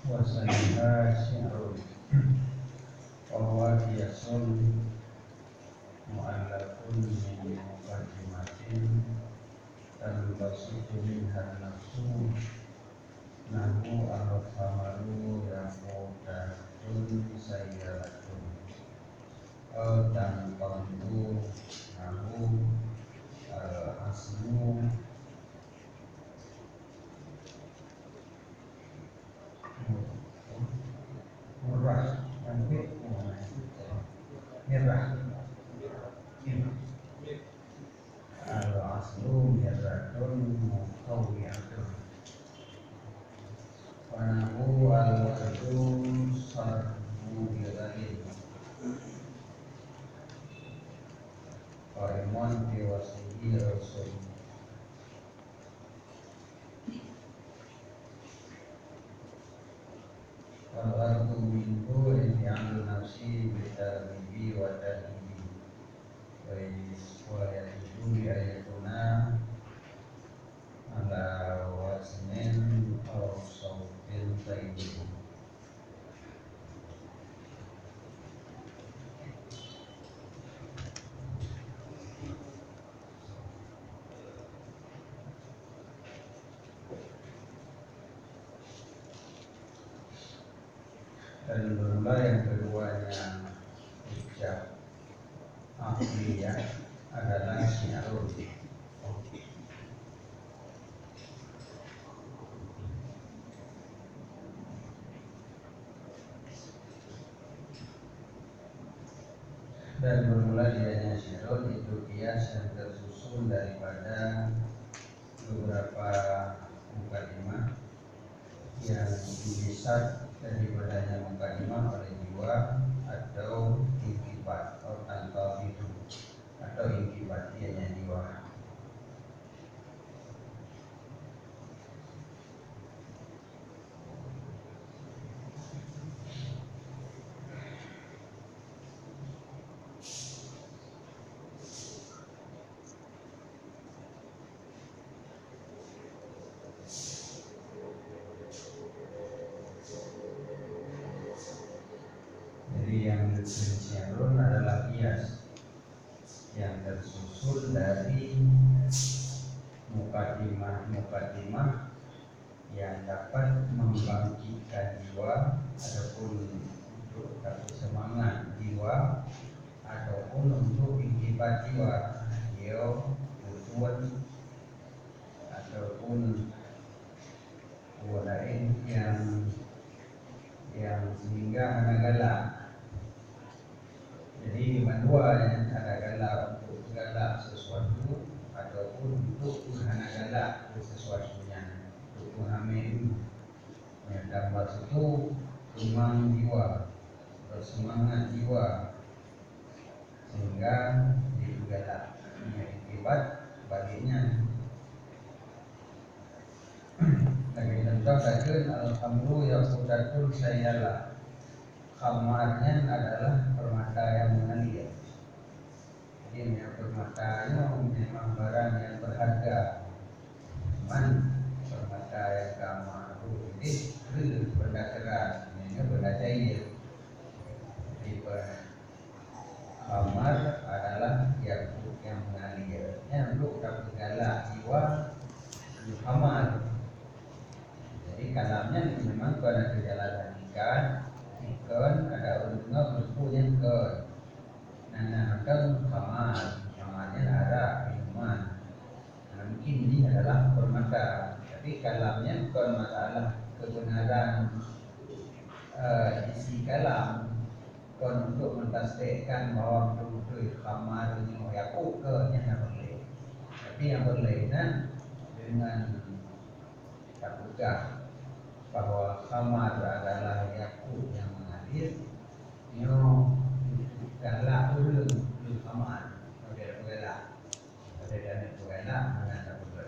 wasaniha syi'run wa biasun mu'allafun min muqaddimatin tanbasitu minha nafsu nahu al-famalu yaqudatun sayyaratun dan qandu nahu al-asmu murah mirah al-aslu mirratun muqawiyatun wa nahu al-wadu sarbu biladin qaimun biwasihi rasul wal-ardu minhu inti'alu nafsi bitaribi wa taribi wa yaitu ayatuna ala wasnin aw sautin tayyib. Dan bermula yang keduanya hujjah akliyah adalah syi'run. Dan bermula dianya syi'run itu kias yang tersusun daripada beberapa mukadimah yang bisa daripadanya mukadimah oleh jiwa atau inkibat atau tanpa itu atau inkibat dianya jiwa. Jadi yang syi'run adalah kias yang tersusun dari mukadimah yang dapat membangkitkan jiwa ataupun untuk semangat jiwa ataupun untuk inkibat jiwa dia tujuan ataupun lain yang sehingga anak galak. Jadi dua yang ada galak untuk galak sesuatu ataupun untuk anak galak sesuatunya untuk memahami yang dapat itu kemang jiwa bersemangat jiwa sehingga digalak akibat baginya. Lagi contoh saja alhamdulillah yang sudatul sayyalah kamarnya adalah permata yang mengalir. Jadi yang permatanya memang barang yang berharga. Cuman permata yang kamar ini benda keras, ini benda cair. Jadi kamar adalah yang mengalir. Yang untuk dapat galak jiwa di kamar. Jadi kalamnya memang pada kejalanan ikan ada untungnya berpunya ikan. Nah kan kamarnya ada minuman. Nah, mungkin ini adalah permata. Tapi kalamnya bukan masalah kebenaran isi kalam. Bukan untuk mentasbihkan bahwa betul-betul kamar ini yakuk ke yang boleh. Tapi yang berlainan dengan takutah bahwa khamar adalah yakut yang mengalir, nyo galak dulu khamar, ada galak, ada dana galak, ada betul.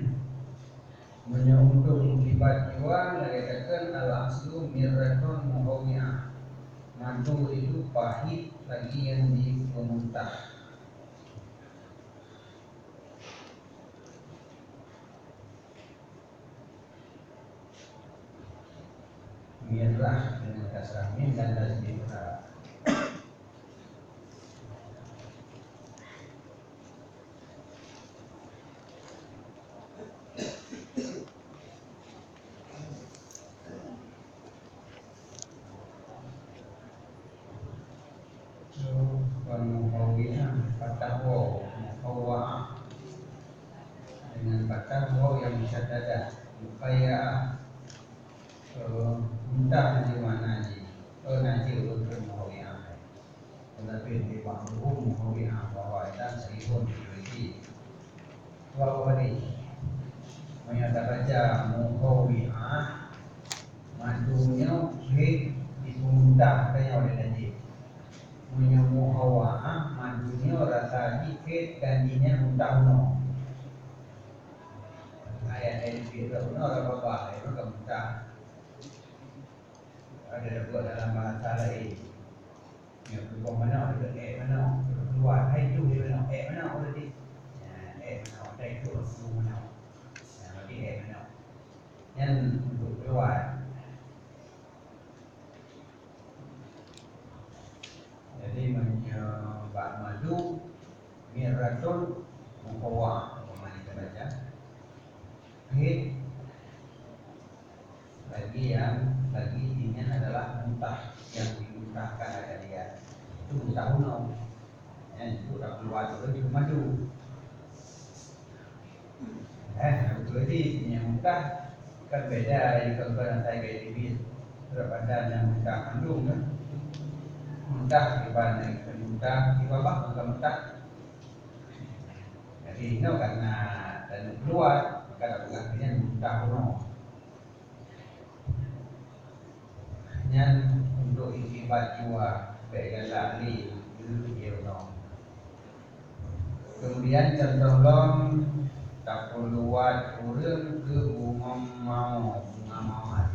Untuk inkibat jiwa, lagi katakan al-aslu mirratun muhawiyah. Madu itu pahit lagi yang dimuntah. mirah dengan kasrah mim dan tasdid ra. Muhawiyah fathah waw, muhawwa'ah dengan fathah waw yang musyaddada, muqayya'ah mudah di mana ji nanti ulun muhawiyah tetapi di bangku muhawiyah bahwa dan seribun di waw ini menyatakan baca muhawiyah madunya hit dimudah tanya oleh najib punya muhawa'ah madunya rasa hit ganjinya muntah ayat ini kita pun orang bapak itu kemuntah ada dua dalam bahasa lain yang berubah mana ada mana keluar hai itu dia mana mana ada di mana ada itu semua mana berarti mana yang untuk keluar. Jadi menyebab madu miratul muqawwa apa kita baca hit lagi ini adalah muntah yang dimuntahkan ada dia itu muntah uno yang itu udah keluar itu madu berarti yang muntah kan beda kalau saya kayak ini berbeda yang muntah kandung kan muntah dibanding muntah di bawah muntah jadi ini karena dan keluar maka artinya muntah uno yang untuk istibat jua baik lali itu kemudian cenderung tak keluar urang ke umum mau ngamat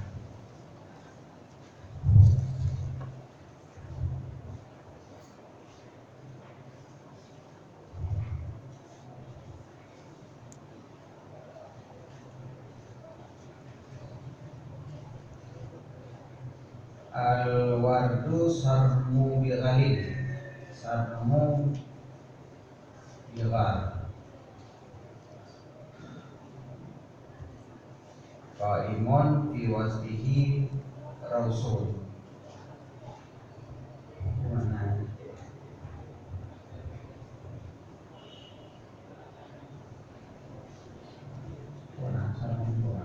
al wardu sarmu bigalin sarmu bigal qaimun fi wasfihi rasul mana sarmu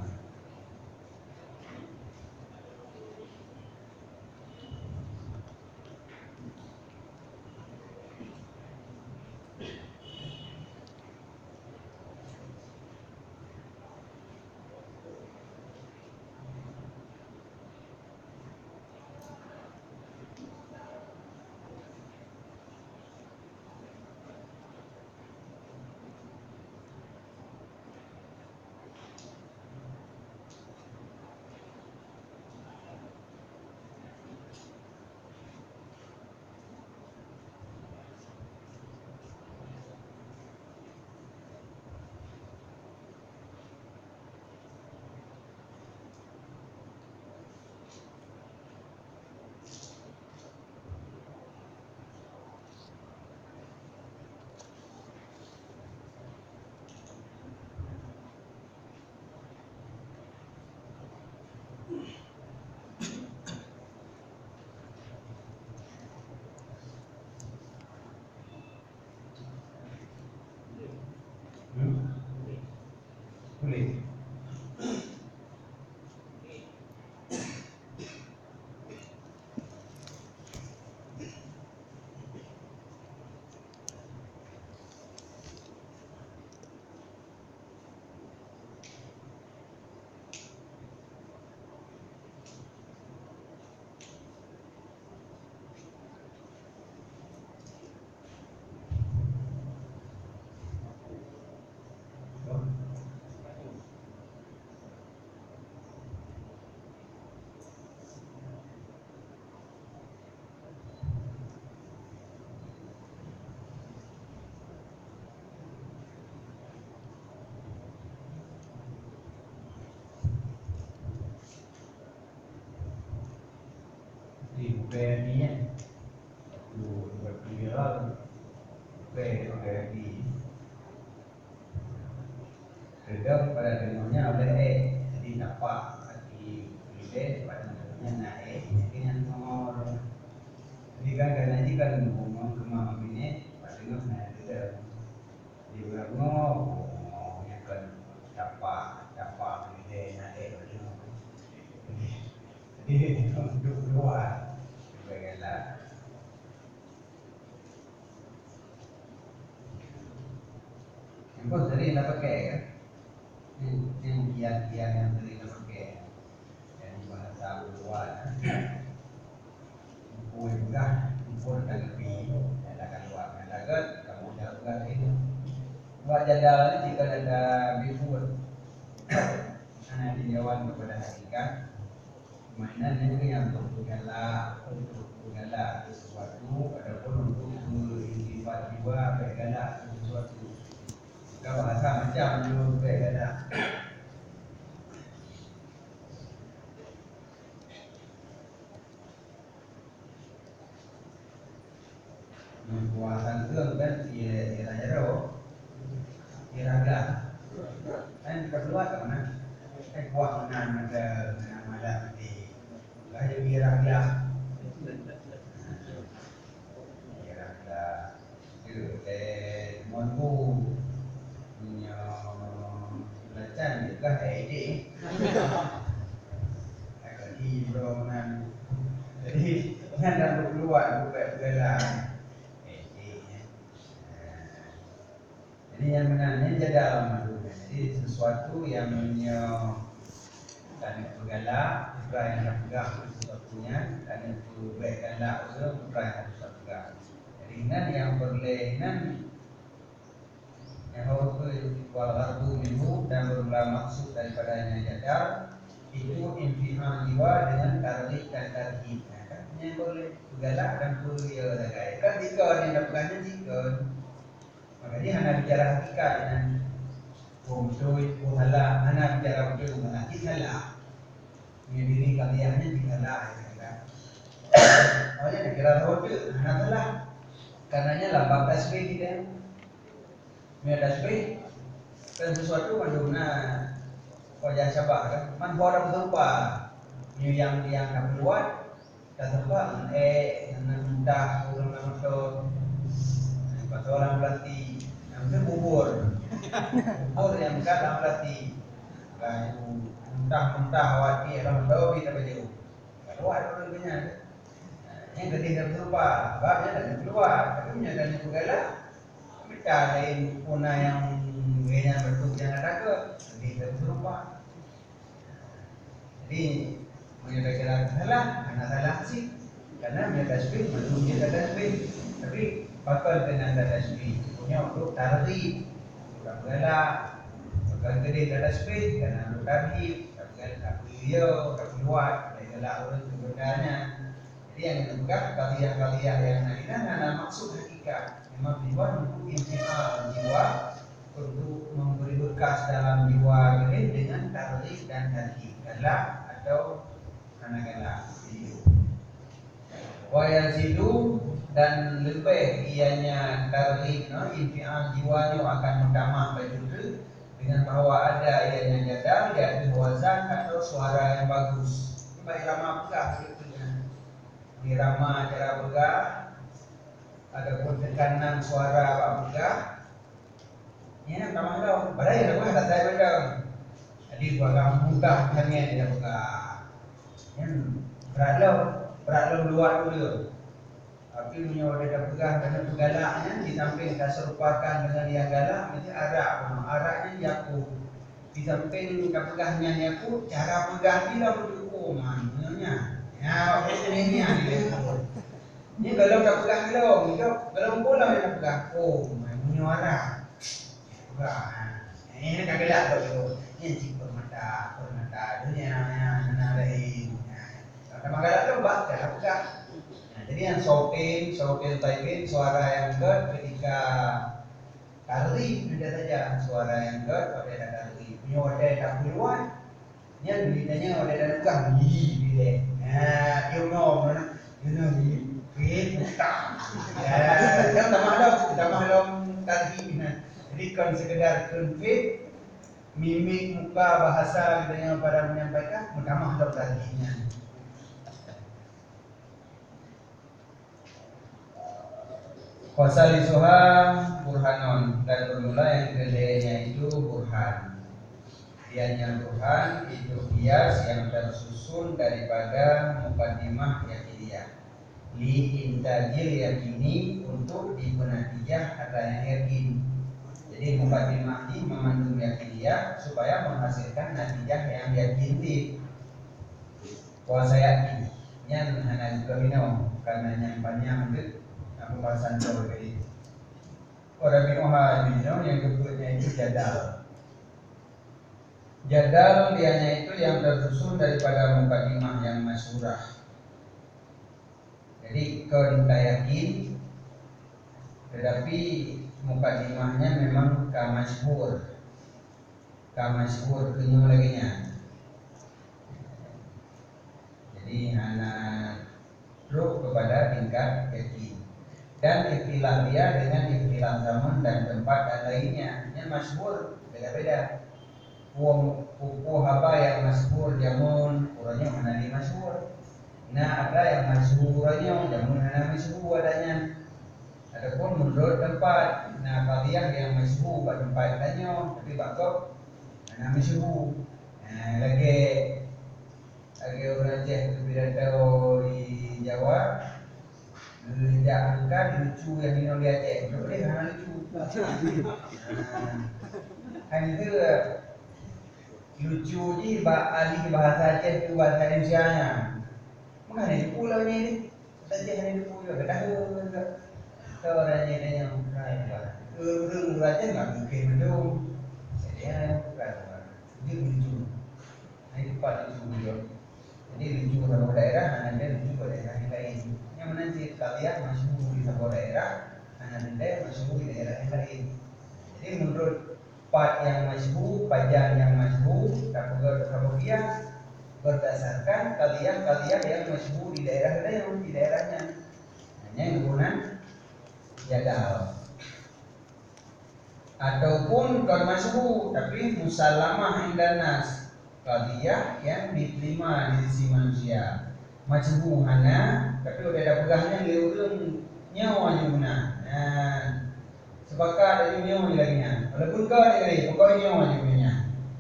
ni kan waktu viral di redam pada dengannya oleh jadi dapat di pilih pada dengannya naik jadi yang nomor jadi kan karena ini kan ngomong kemana ini pada dengannya redam di bilang yang kan dapat pilih naik jadi untuk keluar baiklah. Yang tadi nak pakai kan? Yang kiat-kiat yang tadi nak pakai, yang bahasa luar, buku juga, buku dan lebih, ada keluar, ada kan? Kamu jaga itu. Buat jadal jika ada buku, anak dijawab kepada hakikat. Mainan itu yang untuk galak sesuatu, adapun untuk bersifat jiwa bergalak sesuatu. Kalau bahasa macam dulu bergalak. Membuatan keung kan ira iraga. Kan kedua ke mana? Buang nan ada di Gaya iraga itu monbu punya belacan juga ide agak hidronan jadi kan dalam keluar bukan bergerak jadi yang menanya jadal jadi sesuatu yang dan bergalak bukan yang pegang sesuatunya dan itu bergalak bukan yang pegang ringan yang berlainan yang itu wal-gharbu minhu dan berulang maksud daripadanya jadal itu imtihan jiwa dengan tarikh dan tarhib kan yang boleh bergalak dan beria kan jika yang dapatnya jika makanya hanya bicara hakikat dengan Betul, halal. Anak bicara betul, anak halal. Diri kaliannya halal, kan? Awalnya nak kira betul, anak halal. Karenanya lambang tasbih kita. Mia tasbih kan sesuatu mandungna wajah sabah kan. Man orang berupa yang nak keluar tak terbang entah orang motor atau orang pelatih yang bubur yang kadang berarti mentah awati orang tahu kita baju keluar dulunya yang ketiga berupa babnya dan keluar tapi punya dan segala kita lain puna yang gaya bentuk yang ada ke ketiga berupa jadi menyebabkan salah karena salah sih karena dia tasbih belum dia tasbih tapi bakal dengan tasbih punya untuk tarikh bergalak bukan gede dalam speed karena bertarhib tak beliau tak keluar dari galak orang sebenarnya jadi yang dilakukan kalian yang ada maksud hakikat memang dibuat untuk imtihan jiwa untuk memberi bekas dalam jiwa ini dengan tarhib dan tarhib galak atau karena galak wayal sidu dan lebih ianya tarhib imtihan jiwanya akan mendamah berjudul dengan bahwa ada ianya jadal yaitu wazan atau suara yang bagus baik irama pegah irama cara pegah adapun tekanan suara pegah ini nama tahu badai ada ada saya beda jadi bagang mudah hanya dia pegah yang berat luar dulu tapi punya ada pegang dan pegalaknya di samping tak serupakan dengan yang galak mesti araknya yakut di samping tak pegangnya yakut cara pegang dia berdua maknanya ya ini ini kalau tak pegang dia kalau bola dia pegang punya arak ini tak galak tu ini cikgu mata dunia yang lain kalau galak tu buat tak pegang. Jadi yang sautin, taibin, suara yang gerd ketika tarikh beda saja suara yang gerd pada tarikh. Punya wadah tak keluar, ni beritanya wadah tak tukang bila. You know kena di kita. Ya, tambah dong tadi nah. Jadi kan sekedar konflik mimik muka bahasa gitu yang pada menyampaikan tambah dong tadinya. Wasalisuha burhanon, dan bermula yang keduanya itu burhan. Dianya burhan itu kias yang tersusun daripada mukaddimah yakiniah. Li intajil yakini, untuk dipenatijah adanya yakin. Jadi mukaddimah ini memandung yakiniah supaya menghasilkan natijah yang yakini. Kuasa yakin yang hanya juga minum karena yang panjang itu pembahasan teori. Orang minum yang kedua itu jadal. Jadal dianya itu yang tersusun daripada mukaddimah yang masyhurah. Jadi kon yakin, tetapi mukaddimahnya memang kamasyhur kenyum lagi nya. Jadi anak terus kepada tingkat yakin. Dan istilah dia dengan istilah zaman dan tempat dan lainnya yang masyhur beda-beda. Pupu haba yang masyhur jamun uranya mana di masyhur. Nah ada yang masyhurnya jamun mana masyhur adanya. Adapun menurut tempat, nah kalian yang masyhur pada tempat tanya tapi bakal mana masyhur. Nah lagi orang Aceh itu tidak tahu di Jawa. Jangan lucu yang minum di Aceh, boleh kan lucu. Kan itu lucu je ahli bahasa Aceh itu bahasa Indonesia-nya. Mana di pulau ni Aceh ni di pulau, dah orangnya dia yang lain lah. Orang Aceh nggak mungkin betul. Jadi dia lucu. Nah itu pada lucu juga. Jadi lucu sama daerah, ada lucu pada daerah yang lain. Yang mana sih kalian masyhur di sebuah daerah, ada masyhur di daerah yang lain. Jadi menurut part yang masyhur, pajan yang masyhur, kemudian berdasarkan kalian yang masyhur di daerah lain, di daerahnya. Hanya menggunakan jadal. Ataupun kon masyhur tapi musallamah indanas, qadiyah yang diterima di sisi manusia. Masyhur hana tapi udah ada pegahnya di urang nyawa guna. Nah, sepakat dari nyawa lagi nya. Walaupun kau dari pokoknya nyawa punya.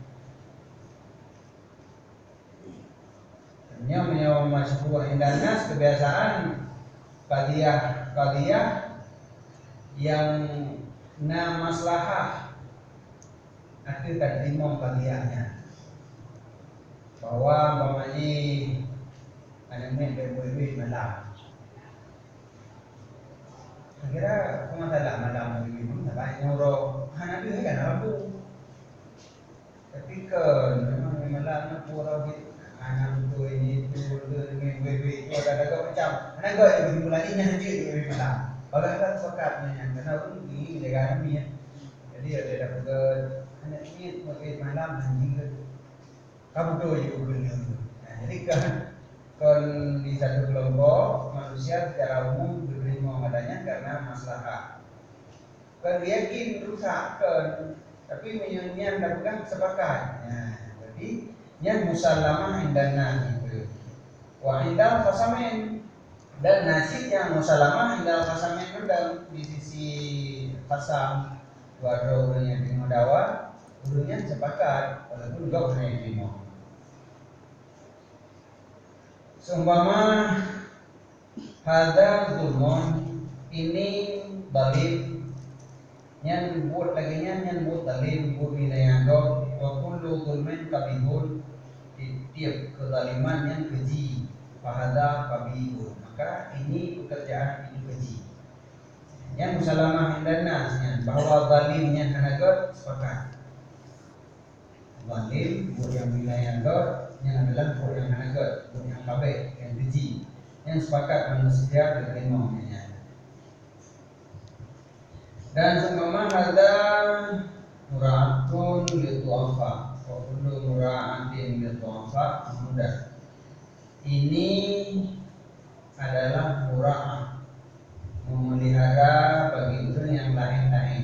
Nyawa masyhur indanas kebiasaan qadiyah yang na maslahah ada terima qadiyahnya. Bahwa umpamanya ada main berbuih malam. Kira masalah malam ini tak nyuruh hana tu kan lampu. Tapi kan memang malam pura gitu. Anak tu ini tu dengan berbuih tu ada macam. Anak kau yang bermulanya nanti berbuih malam. Kalau ada sepakatnya karena ini negara ni. Jadi ada pegang anak ni berbuih malam nanti kamu tu juga benar. Jadi kan di satu kelompok manusia secara umum berterima adanya karena maslahat. Kan yakin rusak kan, tapi menyunyah mendapatkan sepakat. Nah, jadi yang musallamah indana itu. Wa indal qasamin, dan nasib yang musallamah indal qasamin itu dalam di sisi qasam dua orang yang terima dakwah, urungnya sepakat walaupun enggak pernah terima. Seumpama hadza zulmun, ini dalil yang buat laginya yang buat dalil buat wilayah dot wa kullu zulmin kabihun, tiap kezaliman yang keji fahadza kabihun, maka ini pekerjaan itu keji. Yang musalamah indanas bahwa zalimnya hanagot sepakat. Zalim buat yang wilayah dot yang adalah buat yang hanagot, buat yang kabeh, yang keji, yang sepakat manusia berterima. Dan seumpama hadza mura'atun lidhu'afa wa kullu mura'atin lidhu'afa mudah. Ini adalah mura'ah, memelihara bagi orang yang lain-lain.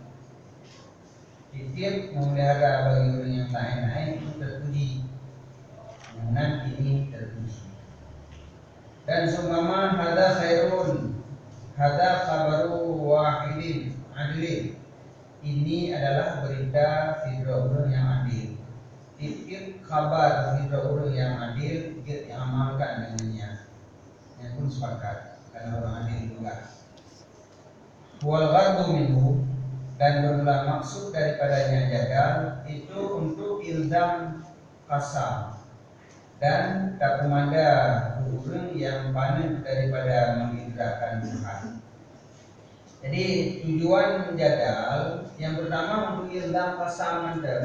Titip memelihara bagi orang yang lain-lain itu terpuji, dengan ini terpuji. Dan seumpama hada khairun, hada khabaru wahidin adilin, ini adalah berita fitrah yang adil. Titip kabar fitrah yang adil, kita amalkan dengannya. Yang pun sepakat karena orang adil juga. Wal ghaddu minhu, dan bermula maksud daripadanya jadal itu untuk ilzam kasam dan tak pemada orang yang panen daripada mengindahkan Tuhan. Jadi tujuan jadal yang pertama untuk ilzam kasam anda.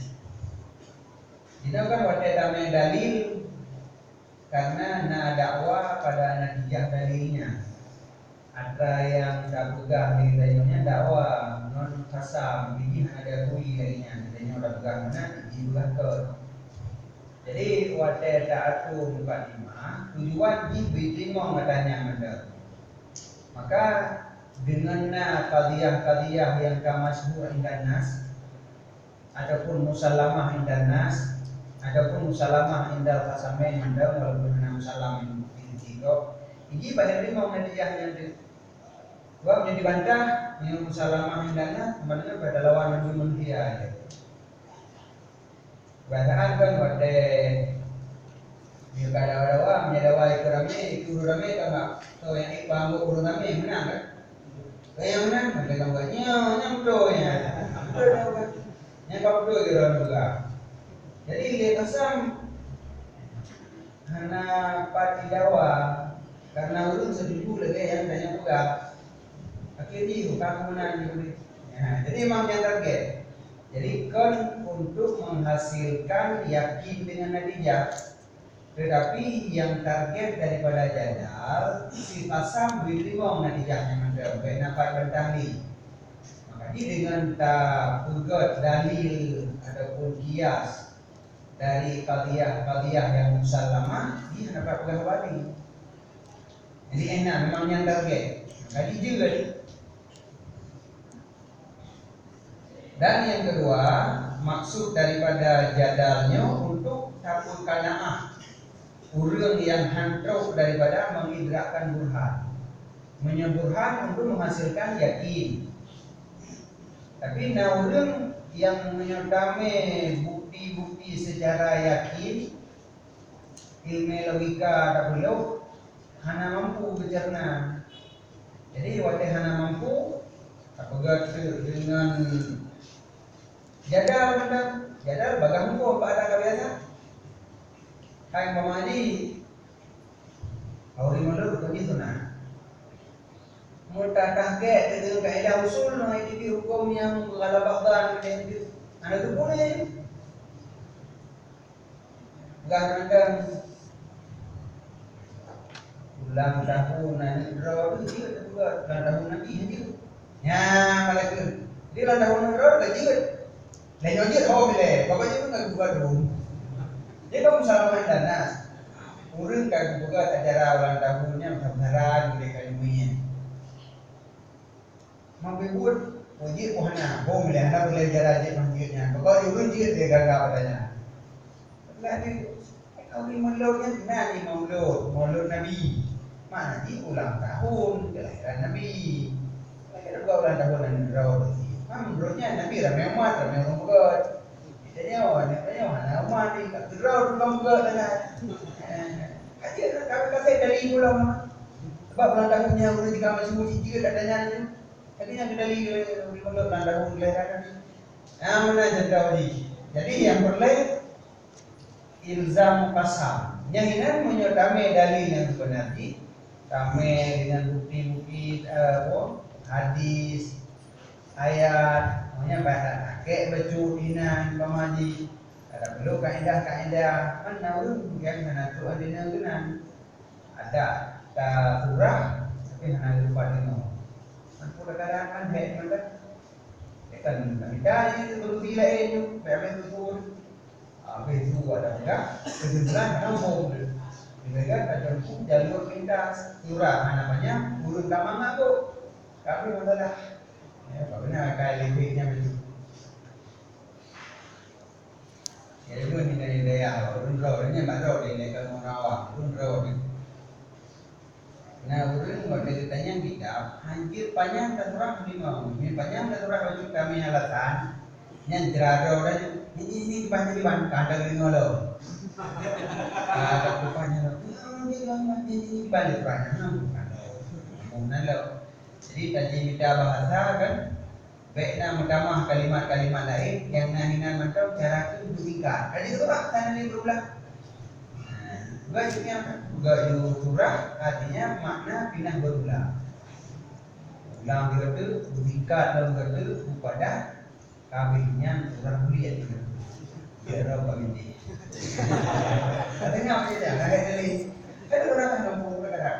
Kita kan wajah damai dalil karena na dakwah pada natijah dalilnya. Ada yang tak pegang di dalilnya dakwah non kasam, ini ada kui lainnya. Dalilnya udah pegang mana, ini juga ke. Jadi wajah ta'atu 45 tujuan diterima katanya anda. Maka dengan qadiyah-qadiyah yang kamasyhur indan nas ataupun musallamah indan nas ataupun musallamah indal qasamain anda walaupun musallam itu ini banyak lima natijahnya itu. Sebab yang dibantah yang musallamah indana sebenarnya pada lawan Nabi manusia aja. Bacaan kan pada jika ada menyedawa itu rame tak so yang ikbang urut rame menang kan? Yang menang mereka buatnya nyamdonya, yang kau do kira juga. Jadi lihat asam karena pati dawa karena urut sedudu lagi yang tanya juga. Akhirnya bukan menang juga. Jadi memang yang target. Jadi kan untuk menghasilkan yakin dengan natijah. Tetapi yang target daripada jadal si pasam diterima natijahnya ada benapat bentali. Makanya dengan tak pegat dalil ataupun kias dari qadiyah yang musallamah dia dapat pegang balik. Jadi enak memang yang target. Jadi juga. Dan yang kedua, maksud daripada jadalnya untuk takut kana'ah, orang yang hantruk daripada mengidrakkan burhan, menyeburhan untuk menghasilkan yakin. Tapi orang yang menyertame bukti-bukti secara yakin, ilmu logika tak perlu, hana mampu bercerna. Jadi waktu hana mampu, apabila dengan jadal bagang hukum pada kebiasa. Kain pemaji, awal malu begitu nah. Mudah tahke dengan kaidah usul nah itu hukum yang kalau bagdan itu. Ada tu boleh. Gandakan ulang tahun nanti draw itu juga tahun nanti itu. Ya malaikat. Di ulang tahun draw juga. Lain aja kau boleh, bapak juga tak buka dulu. Jadi kamu salah dan nas, urut tak buka acara ulang tahunnya besaran mereka ilmunya. Mampu buat wajib pohana, boleh anda boleh jarak je masjidnya. Bapak urut je dia gagal padanya. Lagi kau ni mauludnya mana ni maulud Nabi. Mana ni ulang tahun kelahiran Nabi. Kelahiran ulang tahun dan rawat. Menurutnya Nabi ramai umat, ramai orang berat. Kitanya mana umat ni tak terau orang berat dengan. Kajian kami kasih dari ulang. Sebab ulang tahunnya orang jika masih muji juga tak tanya ni. Katanya ada dari ulang tahun kelahiran ni. Mana jangkau ni. Jadi yang boleh ilzam qasam. Yang ini menyertai dalil yang sebenarnya. Kami dengan bukti-bukti hadis, ayat, maknanya baca kakek baju dinan pemaji, ada perlu kaedah mana orang yang menatu adina genan ada tak surah tapi hanya lupa dino. Mampu kadang kan hek mana, kan kita ini terus bila itu, berapa itu pun, habis itu ada enggak, kesimpulan kamu, mereka lihat ada jalur lintas curah namanya Gurun Kamanga tu. Tapi masalah ya bagaimana kali listriknya begitu. Ya itu ni daya urun road ni baru dia kalau rawang urun road ni. Nah urun road dia tanya kita hancur panjang dan murah lima. Ini panjang dan murah baju kami alasan. Yang jerado dan ini panjang di ban kandang lima lo. Ada rupanya ini balik rupanya bukan lo. Jadi tadi kita bahasa kan baiklah menambah kalimat-kalimat lain yang nahinan macam cara itu bersingkat. Jadi itu tak sana ni berulang. Gaju surah artinya makna pindah berulang. Ulang kata bersingkat dalam kata kepada kabehnya surah mulia itu. Biar apa ini? Katanya apa saja? Kayak tadi. Ada orang yang ngomong berkata.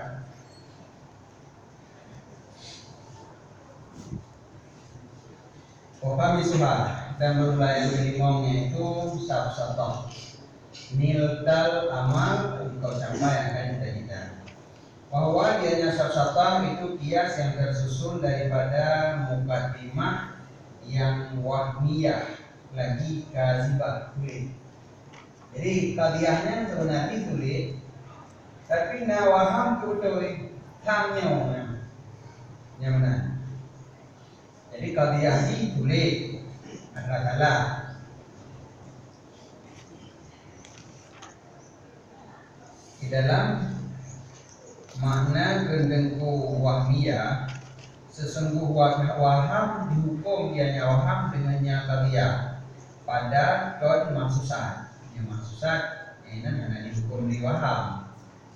Kami sudah dan berulai limongnya itu sab-sabah. Niltal amal engkau sampai akan cita-cita. Bahwa dianya sab-sabah itu kias yang tersusun daripada mukaddimah yang wahmiyah lagi kazibah tulis. Jadi kadiahnya sebenarnya tulis, tapi nawaham tulis tangnya yang mana? Jadi kadiah ini tulis adalah salah. Di dalam makna gendengku wahmiyah sesungguh waham dihukum ianya waham dengannya kadiah pada kon maksusat. Yang maksusat ini hanya dihukum di waham.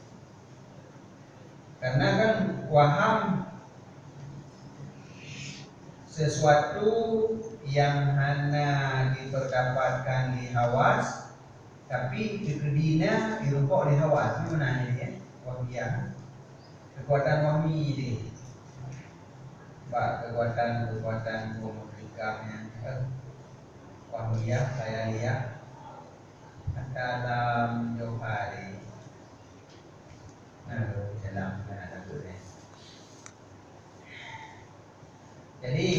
Karena kan waham sesuatu yang hanya diperdapatkan di hawas tapi dikedina dirupuk di hawas. Ini mana ini ya? Wahmiyah. Kekuatan wahmi ini. Kekuatan komunikasinya wahmiyah saya lihat dalam jauh hari. Dalam jadi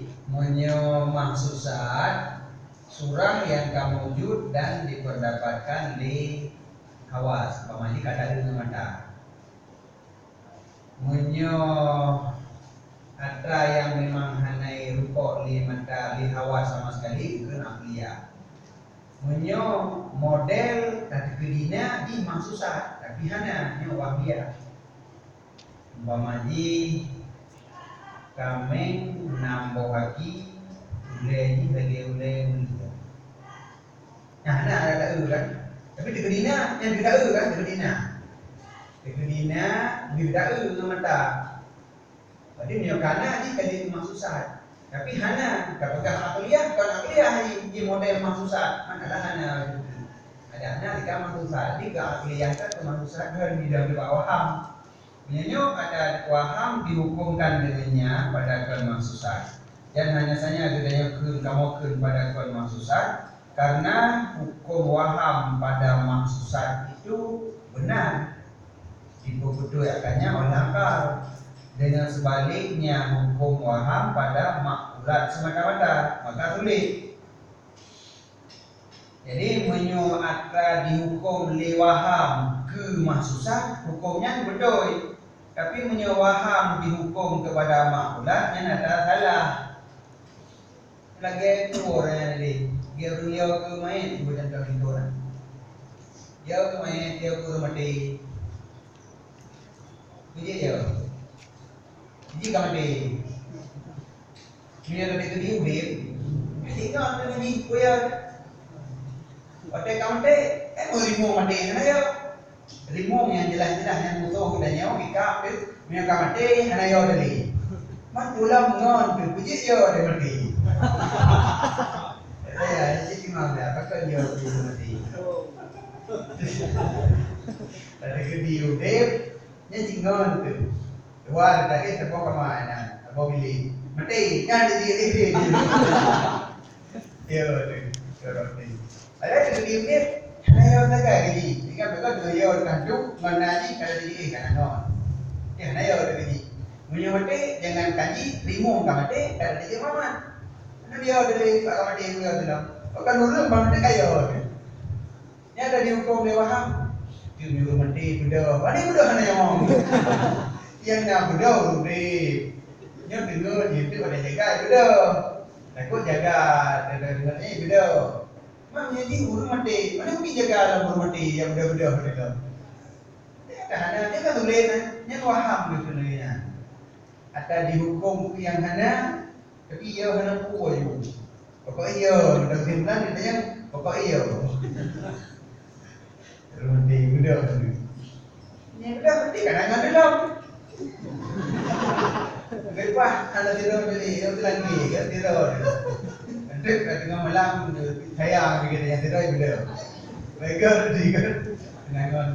maksudat surah yang kamu wujud dan diperdapatkan di hawas. Pamali kata dengan mata. Atra yang memang hanai rupa li mata li hawas sama sekali itu akliyah. Model tadi kedina di maksudat tapi hanya wahmiyah. Pamali kami nambah lagi ulai ni lagi ulai mulia. Nah, ada kan? Tapi di kedina yang tidak kan di kedina. Di kedina tidak dengan mata. Jadi miokana ni kali maksudat. Tapi hanya apakah akliyah kan akliyah di model maksudat. Mana hanya ada hanya di maksudat. Di akliyah kan maksudat kan di dalam waham. Menyo ada waham dihukumkan dengannya pada kon maksusat dan hanya saja adanya kamu pada kon maksusat karena hukum waham pada maksusat itu benar diperbedakannya oleh akal dengan sebaliknya hukum waham pada makulat semata-mata maka sulit. Jadi menyo atra dihukum li waham ke maksusat hukumnya betul. Tapi menyewaham dihukum kepada makulatnya ada salah. Lagi itu orang ini, dia ke main bukan kau itu orang. Dia ke main, dia ke mati. Jadi kau mati. Dia lebih ke diubir. Jadi kau ada ni kuya. Otak kau mati, berimu mati mana ya? Rimong yang jelas-jelas yang musuh dan nyawa kita mereka mati hanya yo dali. Matulah ngon tu puji yo dia mati. Ya, jadi mana pakai yo dia mati. Ada video dep nya jingon tu. Luar tadi tepok kemana? Tepok bili. Mati kan dia. Yo tu. Ada video dep Hanayo gaji, jika mereka doyo kanjuk menaji kada diri kanan. Ya hanayo gaji. Menyamate jangan kanji rimo kamate kada diri mama. Ana dia dari pak kamate dia bilang, "Kan urang kamate kayo." Ya ada dihukum lewaham. Dia nyuruh mati beda. Mana beda hanayo. Yang nak beda urip. Nya dengar itu pada jaga beda. Takut jaga dengan ini beda. Mang jadi urung mati. Mana mungkin jaga dalam urung mati yang beda-beda beda. Dia hana dia kan boleh nya waham gitu nya. Ada dihukum yang hana tapi ia hana puas yo. Pokok iya, dah timlan dia pokok iya. Urung mati beda. Nya beda mati kadang-kadang dalam. Lepas anak tidur beli, dia lagi kan tidur. Nanti tengah malam saya begitu yang tidur benda. Mereka juga nangon.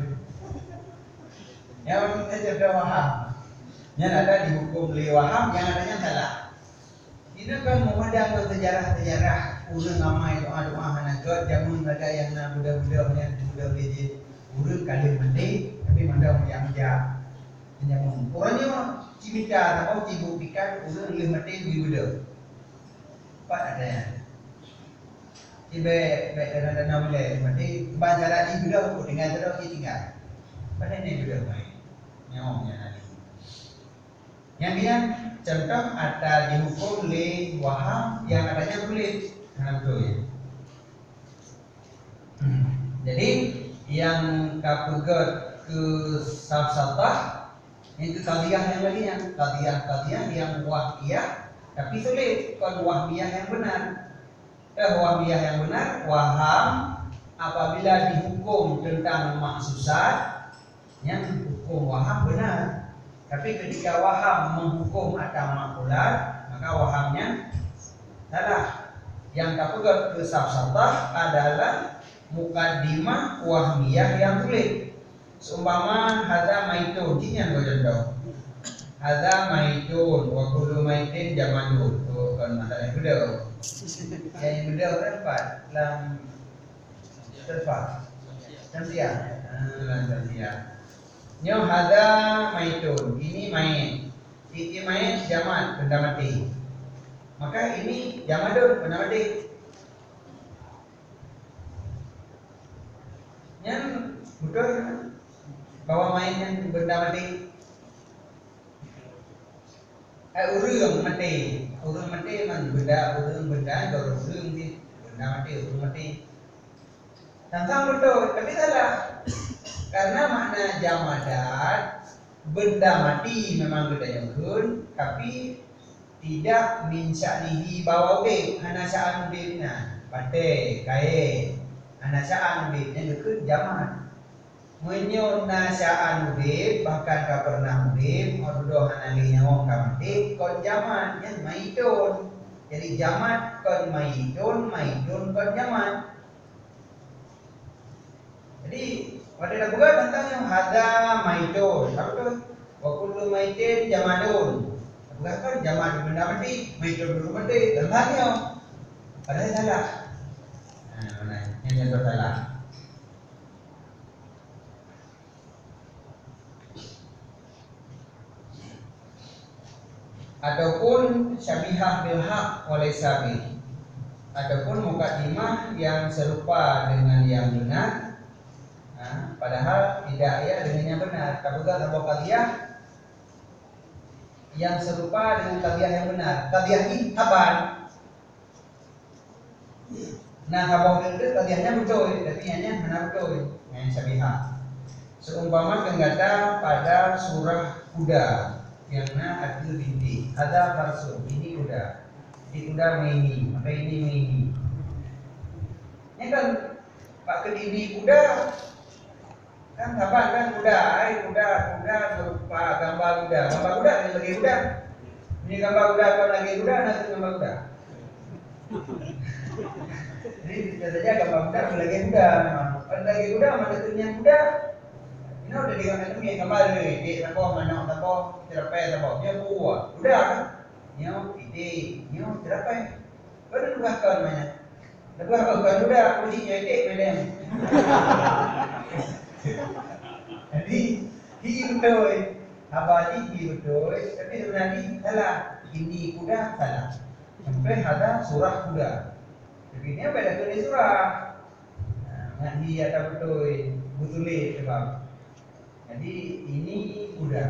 Yang ada waham, yang ada dihukum li waham, yang adanya salah. Ini kan memandang sejarah-sejarah urang ramai doa-doa hanagat, jamun ada yang nak budak-budak yang budak beli urang kali mati, tapi mandang yang jah. Yang orangnya cimita atau cibuktikan urang lebih mati lebih muda. Apa ada ya? Ibe ada namanya mati bancara di muda aku dengan terus tinggal. Pada ini muda main. Nyawanya nanti. Yang dia contoh ada dihukum le waham yang adanya boleh. Nah betul ya. Jadi yang kapugat ke saf-safah itu qadiyah yang lainnya, qadiyah yang wahiyah tapi sulit kon wahiyah yang benar. Wahiyah yang benar waham apabila dihukum tentang maksusat yang hukum waham benar. Tapi ketika waham menghukum atau makulat maka wahamnya salah. Yang kapugat ke saf-safah adalah mukaddimah wahmiyah yang sulit. Seumpama hadza maitun jinyan go contoh. Hadza maitun wa kullu maitin jamadun. Tu kan masalah beda. Yang beda berapa? Dalam terfah. Nanti ya. Nanti ya. Nyo hadza maitun. Ini mayit. Ini mayit jamad benda mati. Maka ini jamadun benda mati. Yang betul kan? Bahwa mainan benda mati urang mati man benda baru urang sih benda mati tantang betul tapi salah karena makna jamadat benda mati memang benda kun tapi tidak min sya'nihi bawa be hana sya'an bina pate kae hana sya'an bina kun jamad menyo nasyaan udip bahkan ka pernah udip odoh hanali nyawang kamati kon jaman yan maidun jadi jaman kon maidun kon jaman jadi pada lagu tentang yang hada maidun apa tu wa kullu maidin jamadun bukan kan jaman benda mati maidun dulu mati tentangnya ada salah mana yang contoh salah. Ataupun syabihah bil haq walaysa bih. Ataupun mukaddimah yang serupa dengan yang benar padahal tidak ya dengan yang benar. Kabuga atau qadiyah yang serupa dengan qadiyah yang benar. Qadiyah ini haban. Nah, haban itu qadiyahnya betul, tapi hanya mana betul yang syabihah. Seumpama kenggata pada surah Kuda yang adil binti ada farsu ini kuda maini maka ini maini ini kan pak kediri kuda kan apa kan kuda berupa gambar kuda ini lagi kuda ini gambar kuda kalau lagi kuda nanti gambar kuda jadi bisa saja gambar kuda lagi kuda memang kalau lagi kuda mana tujuan kuda ini udah digambar ini gambar di tapo mana tapo terapai tapo dia buat udah kan nyo ide nyo terapai baru bahkan mana Tapi bukan sudah puji jadi beden. Jadi hi betul, abadi hi betul. Tapi sebenarnya salah. Ini kuda salah. Sampai ada surah kuda. Jadi ini apa ada tulis surah? Ngaji ada betul, betul sebab. Jadi ini kuda.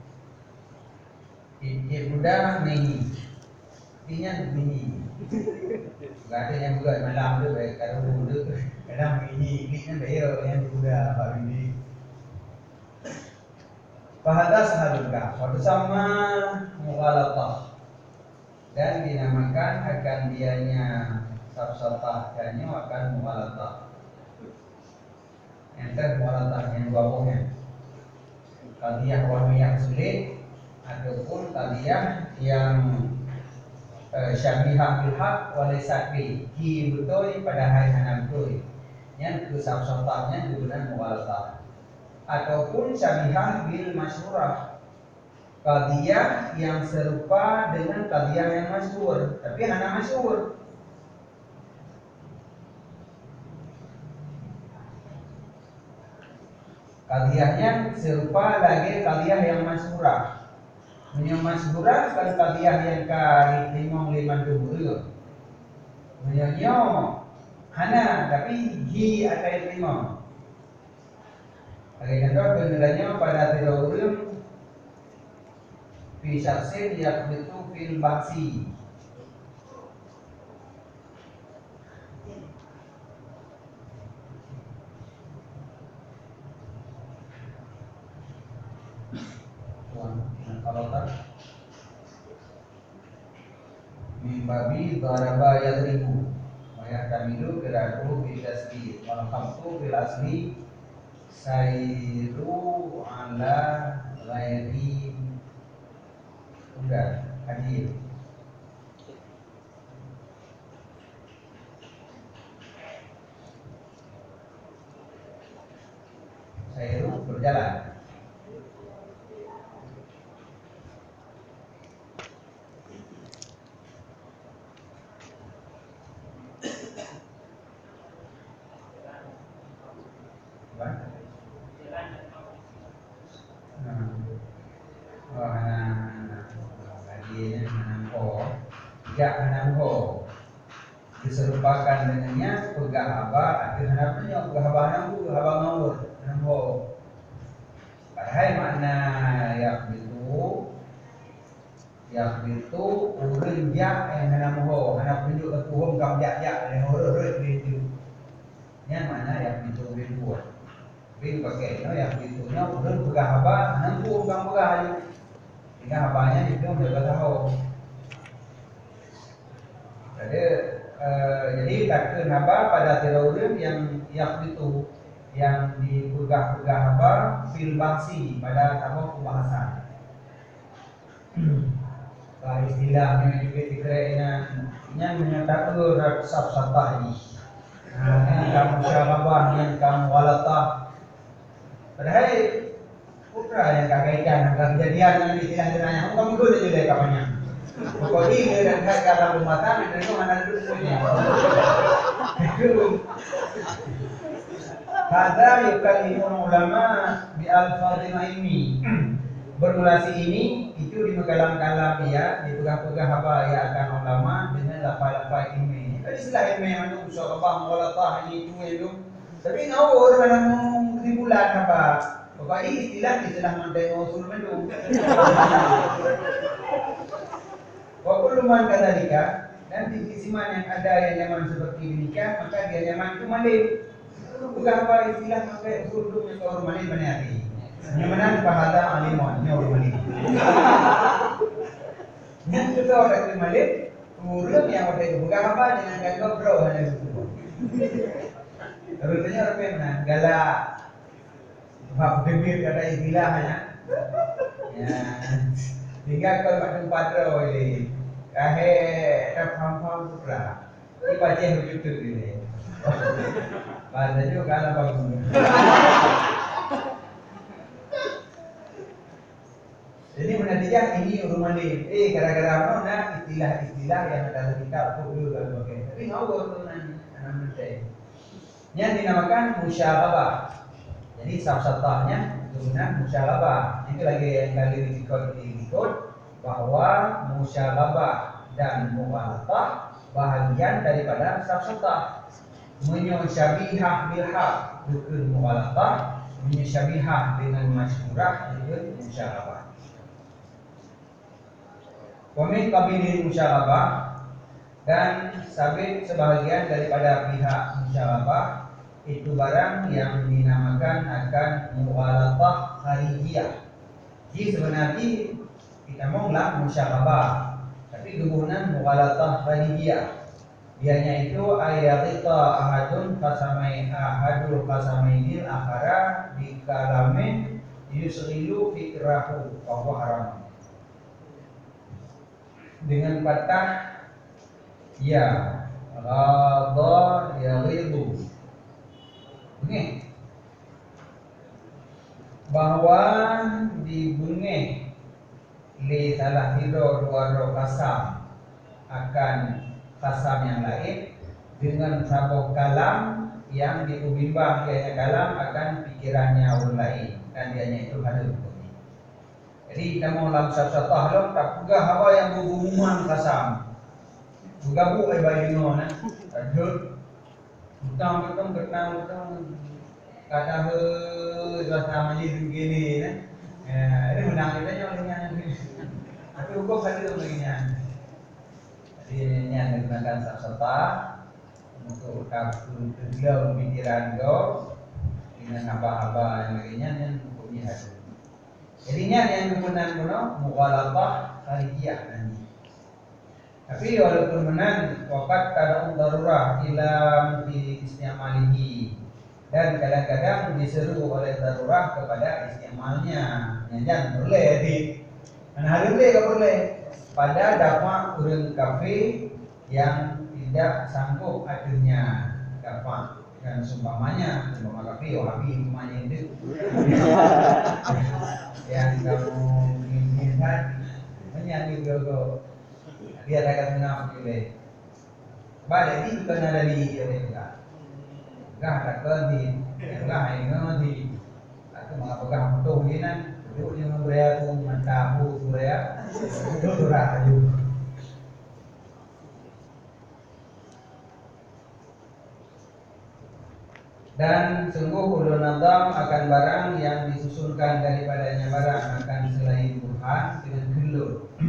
Ini kuda mengi. Artinya mengi. Gak ada yang buat malam tu, kalau dulu kadang mengi, ini bayar yang kuda apa ini. Fahadas halukah, waktu sama mughalatah dan dinamakan akan dianya safsatah dan akan mughalatah. Yang mughalatah yang gabungnya qadiyah wahmiyah sulit ataupun qadiyah yang syabihah bil haq wa laysa bi hi betul padahal hana betul. Yang ke safsatahnya digunakan mughalatah. Ataupun syabihah bil masyhurah, qadiyah yang serupa dengan qadiyah yang masyhur tapi hanya masyhur. Qadiyahnya serupa lagi qadiyah yang masyhurah. Yang masyhurah kan qadiyah yang ka limong liman dulu. Menyo hana tapi hi akai limong. Bagi contoh kebenarannya pada teorium fi syaksin yakbitu fil baksi. Kalau tak mimbabi daraba yadribu wa yahtamilu qira'atu bi tasbih wal khamsu bil asli sairu ala ghairi udah hadir. Sairu berjalan. Diserupakan dengannya pegahaba arti hanapannya pegahaba nangku pegahaba ngawur nambo. Padahal makna yang itu urun jak yang hanamho hanap tunjuk ke tuhum kam jak yang urut itu. Yang mana yang itu urun buat. Bin pakai no yang itu nya urun pegahaba nangku kam pegah. Pegahabanya itu sudah tahu. Jadi takkan haba pada teorium yang itu yang dipegah-pegah haba fil baksi pada tahap pembahasan. Istilahnya juga dikirakan yang menyatakan saf-safah ini. Yang kamu syarabah, yang kamu walatah. Padahal putra yang kakaikan akan kejadian yang istilah-istilahnya kamu dulu juga kapannya. Pokoknya dan kata rumah tangga itu mana dulu semuanya. Ada yukallimun ulama bi al-fadhil ilmi. Formulasi ini itu di kalam-kalam ya, dipegang-pegang apa ya akan ulama dengan lafal-lafal ilmi. Tadi istilah ilmi yang itu syarabah mulatah ini itu. Tapi ngawur orang di bulan apa? Pokoknya istilah mantai usul mendung. Walaupun lumayan kadalika dan di kisiman yang ada yang nyaman seperti demikian maka dia nyaman itu malin. Bukan apa istilah sampai usul yang kau malin menari. Nyamanan pahala alimon nyawa malin. Yang kita orang itu malin, urut yang ada itu bukan apa dengan ganggu bro hanya itu. Rutenya apa mana? Galak. Bab debir kata istilah hanya. Ya. Hingga kalau macam padro ini, dah faham pula. Ini baca YouTube ini. Baca juga kalau bagus. Jadi menatijah ini rumah ni. Gara-gara mana istilah-istilah yang ada di kitab tu dulu kalau pakai. Tapi ngawur tu nanti, anak Yang dinamakan musyarabah. Jadi safsatahnya turunan musyarabah. Itu lagi yang kali dikot bahwa musyarabah dan muwalatah bahagian daripada safsatah. Menyasyabihah bilhaq dukun muwalatah, menyasyabihah dengan masyhurah dukun musyarabah. Wa min qabilil musyarabah, dan sabit sebahagian daripada pihak musyarabah itu barang yang dinamakan akan muwalatah kharijiyah. Jadi sebenarnya kita maulah musyarabah, tapi kemudian muwalatah kharijiyah. Dianya itu ayatita ahadun ahadul qasamainil akhara bi kalamin yusrilu fikrahu wa huwa haram. Dengan patah ya ghadha yaghidu. Bunyi bahwa dibunyi li salah tidur dua kasam akan kasam yang lain dengan sabuk kalam yang diubimbang dianya kalam akan pikirannya orang lain dan dianya itu hadir. Jadi kita mau dalam satu-satu lo tak juga apa yang berhubungan kasam. Juga bu bayi na. Adut. Utang kata sama ni begini na. Ini menang kita nyolongnya. Tapi hukum hadir begini. Jadi ini yang digunakan satu-satu untuk kedua pikiran kau dengan apa-apa yang lainnya yang hukumnya hadir. Jadinya yang kemudian mughalatah kharijiyah nanti. Tapi walaupun menang waqad kadang darurah ila di istimalihi, dan kadang-kadang diseru oleh darurah kepada istimalnya. Jangan boleh di mana hari boleh enggak boleh pada dakwah urang kafe yang tidak sanggup akhirnya dakwah. Dan seumpamanya kafe wahabi rumahnya itu yang kamu inginkan menyanyi gogo dia akan mengambil balik ini bukan ada di enggak ada di enggak di atau mengapakah betul ini duduk yang berea tu mentahu berea itu surah ayu. Dan sungguh ulul nazam akan barang yang disusunkan daripadanya barang akan selain Tuhan dengan gelur.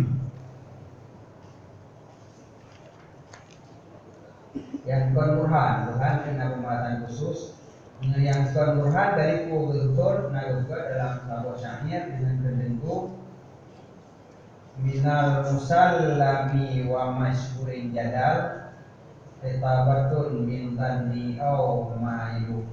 Yang kon Tuhan kena pembahasan khusus. Yang kon Tuhan dari kultur juga dalam sebuah syair dengan kedenku minal musallami wa masyhurin jadal kitabatun min tanni au ma'yuk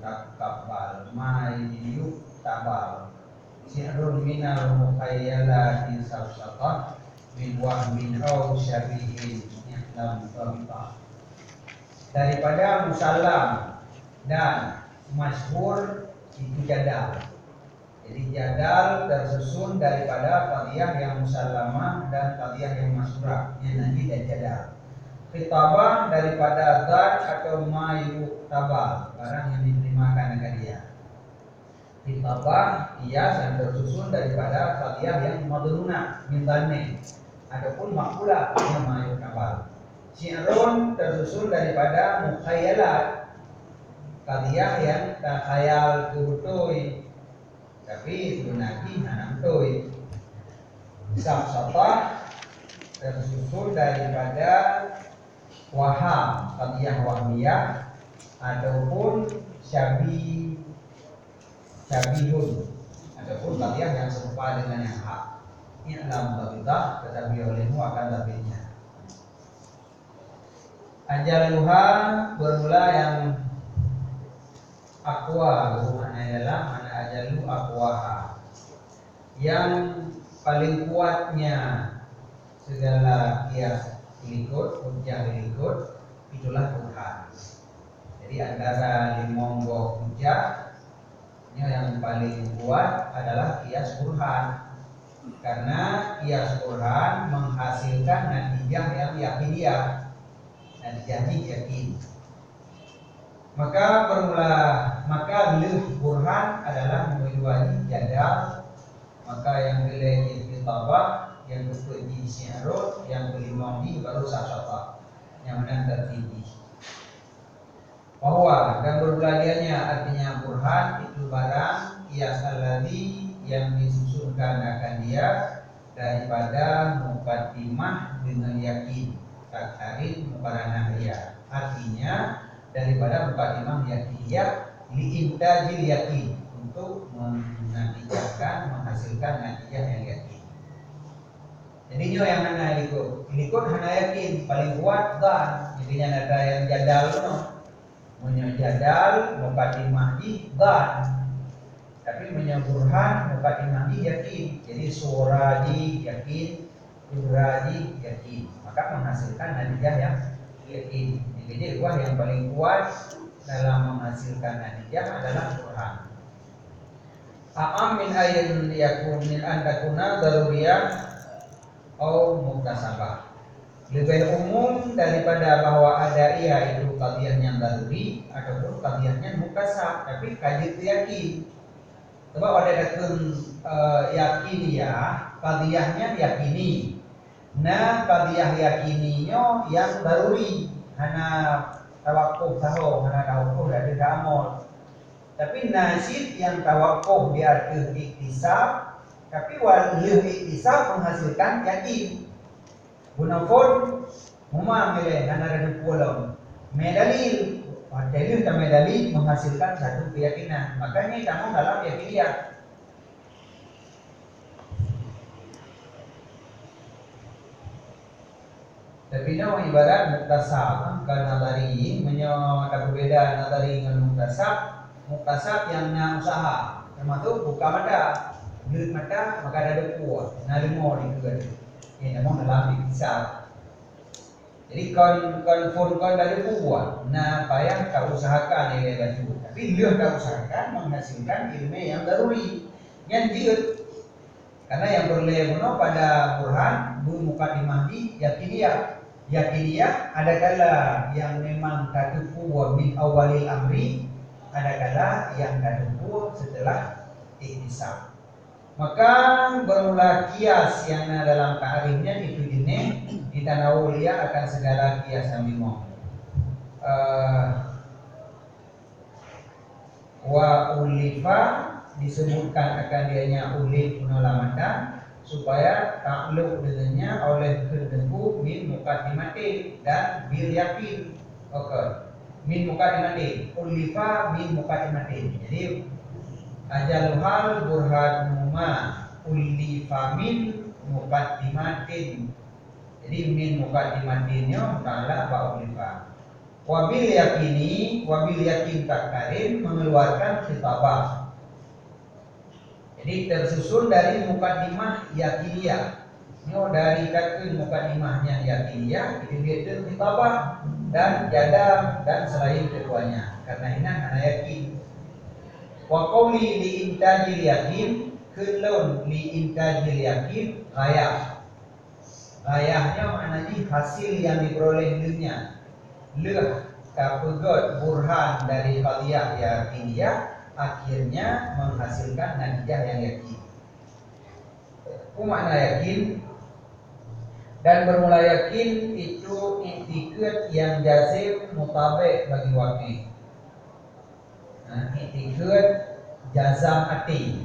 tabal sihrun minal mukhayyalati safsatah min wahmin au syabihin ya'lam tabita. Daripada musallam dan masyhur itu jadal. Jadi jadal tersusun daripada qadiyah yang musallamah dan qadiyah yang masyhurah yang nanti dan jadal. Khitabah daripada zat atau ma'yuk tabal, barang yang diterimakan akan dia. Khitabah kias yang tersusun daripada qadiyah yang madrunah mintanne ataupun makbulah yang ma'yuk tabal. Syi'run tersusun daripada mukhayyalat, qadiyah yang takhayal kuhutui tapi sebenarnya anak tui. Safsatah tersusun daripada waham, qadiyah wahmiyah ataupun syabihun ataupun qadiyah yang serupa dengan yang hak. Ini dalam tabitah tetapi olehmu akan tabitnya. Ajaluha bermula yang akwa, maknanya adalah mana ajalu akwaha, yang paling kuatnya segala kias likut, hujjah likut, itulah Tuhan. Jadi antara limonggo hujjah yang paling kuat adalah kias Burhan, karena kias Burhan menghasilkan natijah yang yakiniyah, natijah yakin. maka leuh burhan adalah menjuali jadal, maka yang kelima istitabah, yang ketujuh syiarut, yang kelima ini baru syafaat yang mana tertinggi. Bahwa dan berbeladiannya artinya burhan itu barang kias alladhi yang disusunkan akan dia daripada mukaddimah dengan yakin takharin mukarana dia, artinya daripada mukaddimah yakin ya liintajil yakin untuk menatijakan menghasilkan natijah yang yakin. Jadi nyo yang hana ikut hana yakin paling kuat dan jadinya ada yang jadal no menyajadal mukaddimah di dan tapi menyaburhan mukaddimah di yakin. Jadi suraji yakin, uraji yakin, maka menghasilkan natijah yang yakin. Jadi wah yang paling kuat dalam menghasilkan natijah adalah burhan. A'am min ayin yakun min antakuna daruriyah au muktasabah. Lebih umum daripada bahwa ada ia itu qadhiyah yang daruri ataupun qadhiyahnya muktasab, tapi kaji itu yakin. Sebab ada datang yakin ya, qadhiyahnya yakini. Nah, qadhiyah yakininya yang daruri, hana tawakkuf tahu, hana tawakkuf dari amal. Tapi nasib yang tawakkuf dia arti iktisab, tapi walil iktisab menghasilkan yakin. Gunafon muma milih hana ada pulau medalil dalil menghasilkan satu keyakinan, makanya kamu dalam yakiniyah. Tapi no ibarat muktasab karena nadari menyatakan berbeda nadari dengan muktasab yang usaha termasuk buka mata bilik mata maka ada kuat nalimo itu kan ini namun dalam kisah. Jadi kon dari kuat nah payah kau usahakan ini baju, tapi dia kau usahakan menghasilkan ilmu yang daruri yang jiut, karena yang berlemono pada burhan bu mukadimah di yakiniyah ada kala yang memang katufu wa min awalil amri, ada kala yang katufu setelah iktisab. Maka bermula kias yang dalam ta'rifnya itu ini ditanawulia akan segala kias yang dimau. Wa ulifa disebutkan akan dianya ulif penelamatan supaya takluk dengannya oleh ketentu min mukaddimatin dan bil yakin. Oke. Min mukaddimatin, ulifa min mukaddimatin. Jadi ajaluhal burhanuma ulifa min mukaddimatin. Jadi min mukaddimatinnya ta'ala wa ulifa. Wabil yakin takkarin mengeluarkan khitabah. Jadi tersusun dari mukaddimah yakiniyah. Ini dari kata mukaddimahnya yakiniyah, itu dia khitabah dan jadam dan selain keduanya. Karena ini ana yakin. Wa qawli li intajil yakin kulun li intajil yakin rayah. Rayahnya maknanya hasil yang diperoleh dunia. Leh kapegot burhan dari qadhiyah yakiniyah akhirnya menghasilkan natijah yang yakin. Makna yakin dan bermula yakin itu i'tiqad yang jazim mutabik bagi waqi'. Nah, i'tiqad jazam hati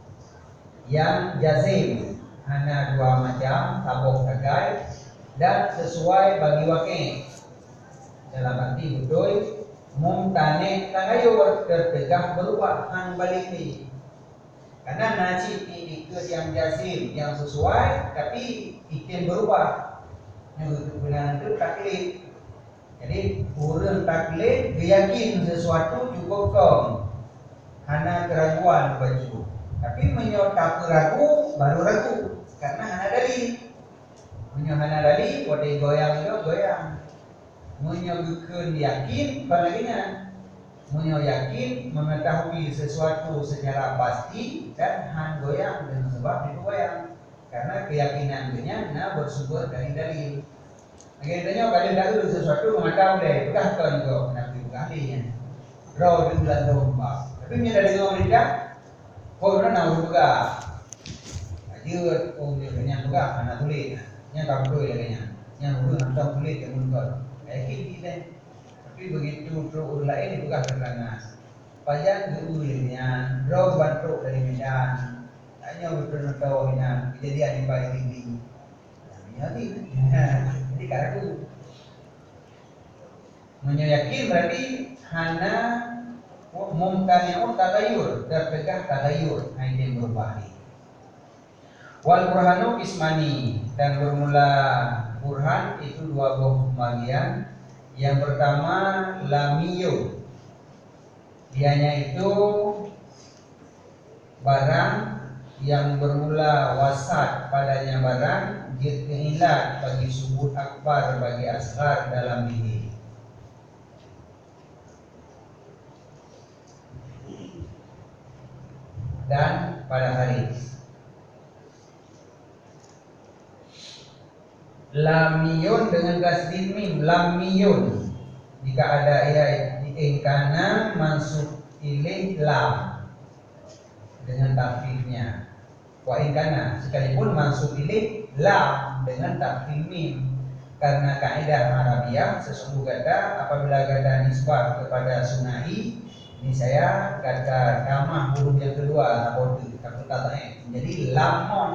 yang jazim hanya dua macam, tabuk tagai dan sesuai bagi waqi'. Dalam arti betul mumtane tagayur tertegah berubah hang baliti. Karena nasib ikut yang jazim yang sesuai tapi ikin berubah. Yang benar itu taklid. Jadi urang taklid yakin sesuatu cukup kong. Hana keraguan baju. Tapi menyota ragu baru ragu karena hana dalil. Hana dalil wadai goyang itu goyang. Menyebutkan yakin baginya yakin mengetahui sesuatu secara pasti dan han goyang dengan sebab itu goyang karena keyakinannya bersumber dari dalil. Akhirnya kalau dalil sesuatu mengetahui deh bukan kau nabi ahlinya. Raw di bulan domba. Tapi punya dari Amerika, kau orang nak juga. Ajut, dia kenyang juga, anak tulis. Nya tak boleh lagi nya. Yang udah hantam tulis yang muncul. Kita. Tapi begitu terus lain juga kerana Pajan keulirnya, raw bantu dari Medan. Hanya betul tahu kejadian di Bali ini. Jadi karaku menyayakin berarti hana mumtani'un tatayur terpegah tatayur yang berubah. Wal burhanu ismani dan bermula burhan itu dua buah bagian. Yang pertama lamiyun, dianya itu barang yang bermula wasat padanya barang ilat bagi subut akbar bagi asghar dalam diri. Dan pada hari lamiyun dengan tasdid mim lamiyun jika ada ya ingkana mansub ilaih lam dengan takfifnya wa ingkana sekalipun mansub ilaih lam dengan takfif mim karena kaidah Arabiah sesungguhnya kata apabila kata nisbah kepada sunai ini saya kata kamah huruf yang kedua atau katanya menjadi lamon.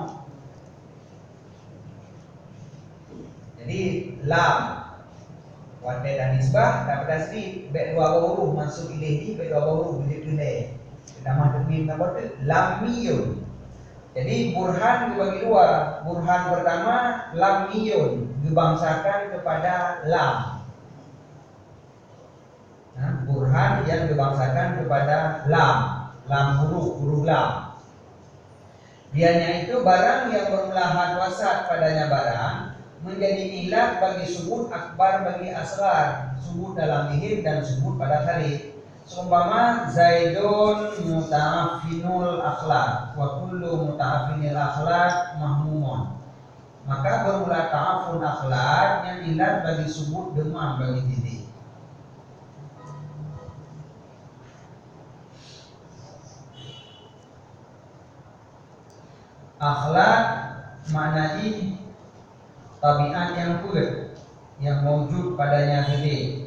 Jadi lam wadai dan nisbah dapat tasdid baik dua huruf masuk ilahi baik dua huruf bila nama demi nama lamiyun. Jadi burhan dibagi dua. Burhan pertama lamiyun dibangsakan kepada lam. Nah, burhan yang dibangsakan kepada lam huruf lam. Dianya itu barang yang bermulahan wasat padanya barang menjadi ilat bagi subut akbar bagi asghar, subut dalam dihir dan subut pada tarik. Seumpama Zaidun muta'affinul akhlak wa kullu muta'affinil akhlak mahmumun. Maka bermula ta'affun akhlak yang ilat bagi subut demam bagi titik. Akhlak maknanya tabiat yang kuat yang mewujud padanya titik,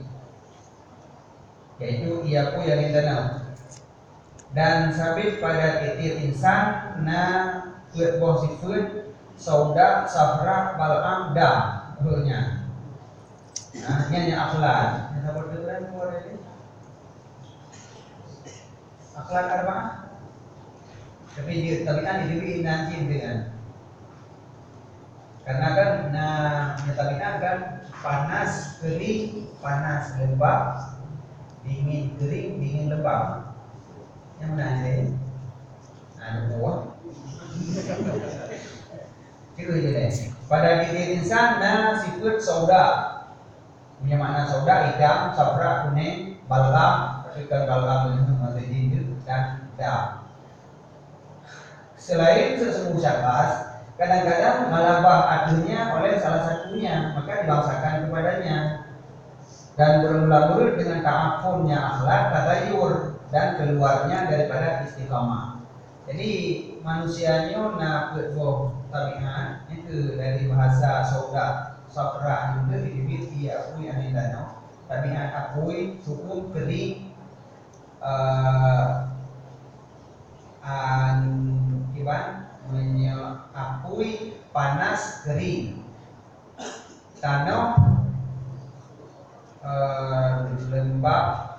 yaitu iaku yang internal dan sabit pada titik insan na kuat boh sifat sauda safra balam dam hurufnya. Nah, ini akhlak. Yang dapat dengar keluar ini. Akhlak apa? Tapi dia tabiat diberi nanti dengan karena kan tabiat kan panas kering panas lembab dingin kering dingin lembab yang mana ini buah itu je pada diri insan sifat sauda punya makna sauda hitam safra kuning balgam ketika balgam itu menjadi dan dam. Selain sesungguh syabas, kadang-kadang malabah akhirnya oleh salah satunya, maka dibangsakan kepadanya dan bermula-mula dengan ta'afunnya akhlak tatayur dan keluarnya daripada istiqamah. Jadi manusianya boh tabiat itu dari bahasa sauda safra itu dibit akui anindano tabiat akui cukup kering menyakui panas kering tanah lembab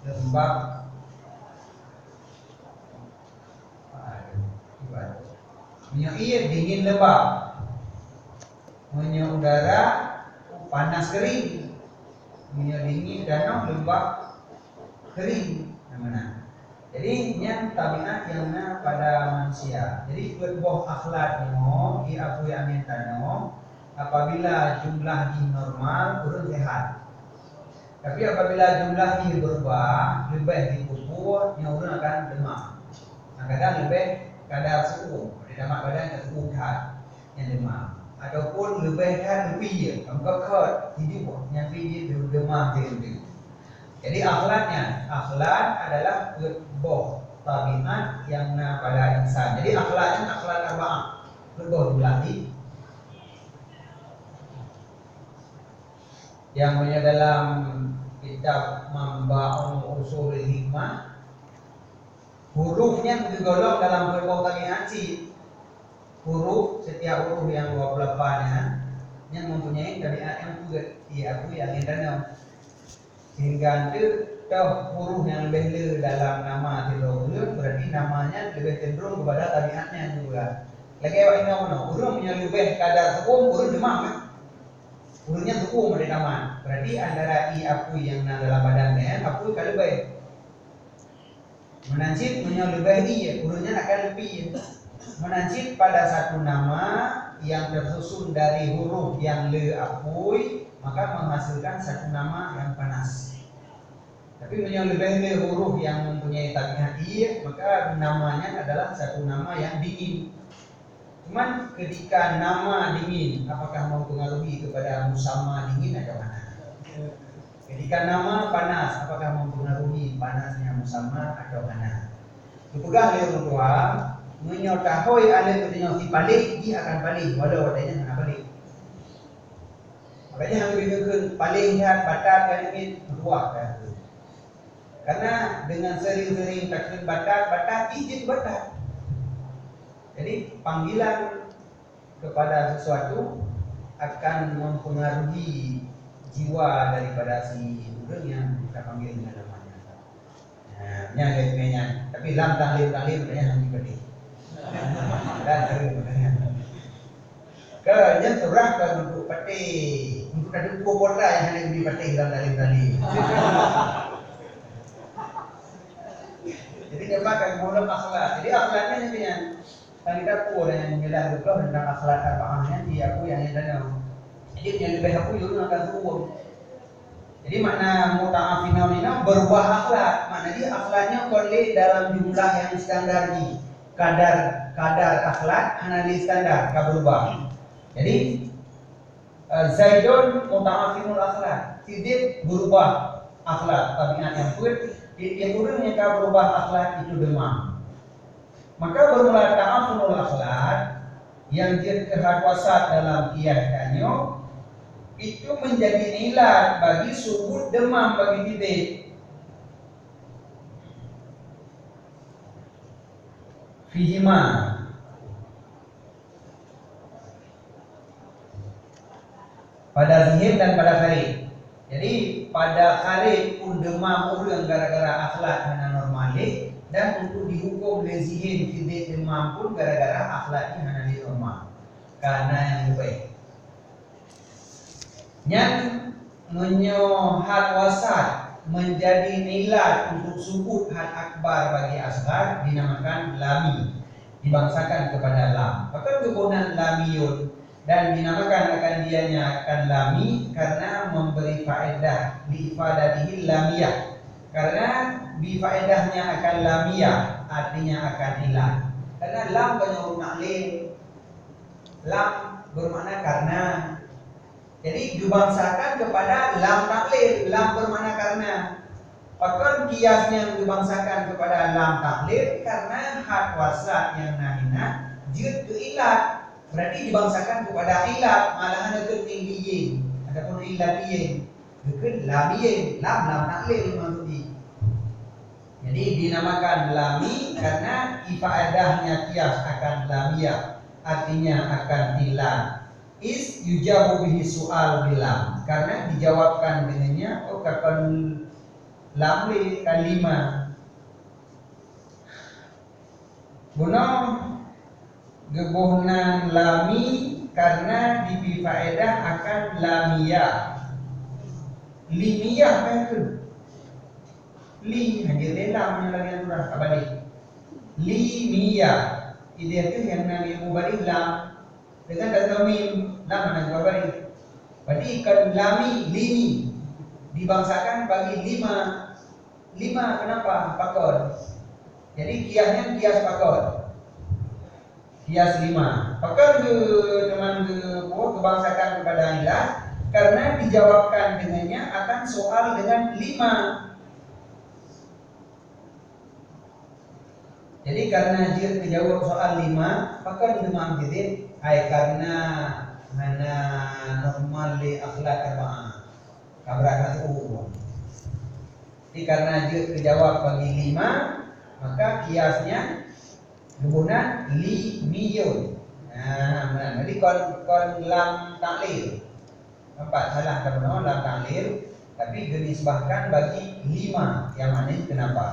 menyia dingin lembab menyia udara panas kering menyia dingin danau lembab kering mana. Jadi yang tabiat yang pada manusia. Jadi buah akhlaknya diakui amin tano apabila jumlah normal kurang sehat. Tapi apabila jumlah berubah lebih dikubur yang orang akan demam. Kadang lebih kadar suhu di dalam badan suhu yang demam. Ataupun lebih kan lebih angka hidup yang lebih demam dia. Jadi akhlak adalah boh tabiat yang pada insan. Jadi akhlak arba'ah. Boh dilatih. Yang punya dalam kitab Mamba'ul Ushul Hikmah, hurufnya digolong dalam berbau tabiat sih. Setiap huruf yang 28 yang mempunyai tabiat yang juga diakui yang internal. Sehingga itu huruf yang lebih dalam nama Tilawul berarti namanya lebih cenderung kepada tabiatnya juga. Lagi awak ingat huruf yang lebih kadar sukum, huruf demam kan? Hurufnya sukum ada nama. Berarti antara i apui yang dalam badannya, apui kalau lebih. Menancip lebih i, hurufnya akan lebih. Menancip pada satu nama yang tersusun dari huruf yang le apui, maka menghasilkan satu nama yang panas. Tapi lebih huruf yang mempunyai tabiat i, maka namanya adalah satu nama yang dingin. Cuman ketika nama dingin, apakah mempengaruhi kepada musamma dingin atau mana? Ketika nama panas, apakah mempengaruhi panasnya musamma atau mana? Dipegang oleh orang tua, menyotahoi alih ketika si balik, dia akan balik, walau wadahnya nak balik. Makanya yang lebih paling jahat batat kan ini berbuah kan. Karena dengan sering-sering taklim batat izin batat. Jadi panggilan kepada sesuatu akan mempengaruhi jiwa daripada si orang yang kita panggil dengan namanya. Nah, tapi lam tahlil dia hanya beri. Dan terima. Kerana surah ke untuk peti, untuk ada dua potra yang hanya di peti dalam tahlil tadi. Jadi dia pakai modal akhlak. Jadi akhlaknya intinya yang kita pun yang menjelaskan betul tentang akhlak arba'ahnya di aku yang ada. Jadi yang lebih aku juga akan turun. Jadi makna muta'afinah ini berubah akhlak. Makna dia akhlaknya boleh dalam jumlah yang standar ni. Kadar akhlak analis standar kan berubah. Jadi Zaidun muta'afinul akhlak. Siddiq berubah akhlak tabiat yang kuat. Yang kemudian yang berubah akhlak itu demam. Maka bermula ta'afunul akhlak yang dia kehadwasat dalam kiyakannya itu menjadi nilai bagi subut demam bagi titik. Fihima pada zihir dan pada kharif. Jadi pada kharif pun demam orang gara-gara akhlak hanya normalik. Dan untuk dihukum lezihin tidak demam pun gara-gara akhlaknya hanya di normal. Karena yang lebih yang menyohat wasat menjadi nilai untuk subut had akbar bagi asghar dinamakan lami, dibangsakan kepada lam. Maka kegunaan lamiyun dan dinamakan akan dianya akan lami karena memberi faedah li ifadatihi lamiyah. Karena bifaedahnya akan lamiyah, artinya akan hilang. Karena lam banyak huruf naklil. Lam bermakna karena. Jadi dibangsakan kepada lam taklil. Lam bermakna karena. Bahkan kiasnya dibangsakan kepada lam taklil karena hak wasat yang nahina jud ke ilat. Berarti dibangsakan kepada ilat, malahan ada tinggiyin. Adapun ilat yin, bukan lamiyin, lam taklil maksudnya. Jadi dinamakan lami karena ifaedahnya kias akan lamiyah, artinya akan hilang. Is yujabu bihi soal bilam, karena dijawabkan dengannya kapan lamli kalimah. Guna gebuhnan lami karena dibi faedah akan lamiyah. Limiyah betul. Li hanya lela menyalakan surah abadi. Li miya ide itu yang nami mubari lam dengan kata mim lam mana abadi. Berarti ikan lami limi dibangsakan bagi lima kenapa pakor? Jadi kiasnya kias pakor. Kias 5. Pakor ke teman kebangsakan kepada ilah karena dijawabkan dengannya akan soal dengan 5. Jadi karena dia menjawab soal 5, maka demam jadi karena hana normal li akhlak arba'ah. Kabrakan itu. Jadi karena dia menjawab bagi 5, maka kiasnya hubungan li miyun. Nah, jadi kon lam taklil. Nampak salah teman-teman lam taklil, tapi dinisbahkan bagi 5. Yang mana ini kenapa?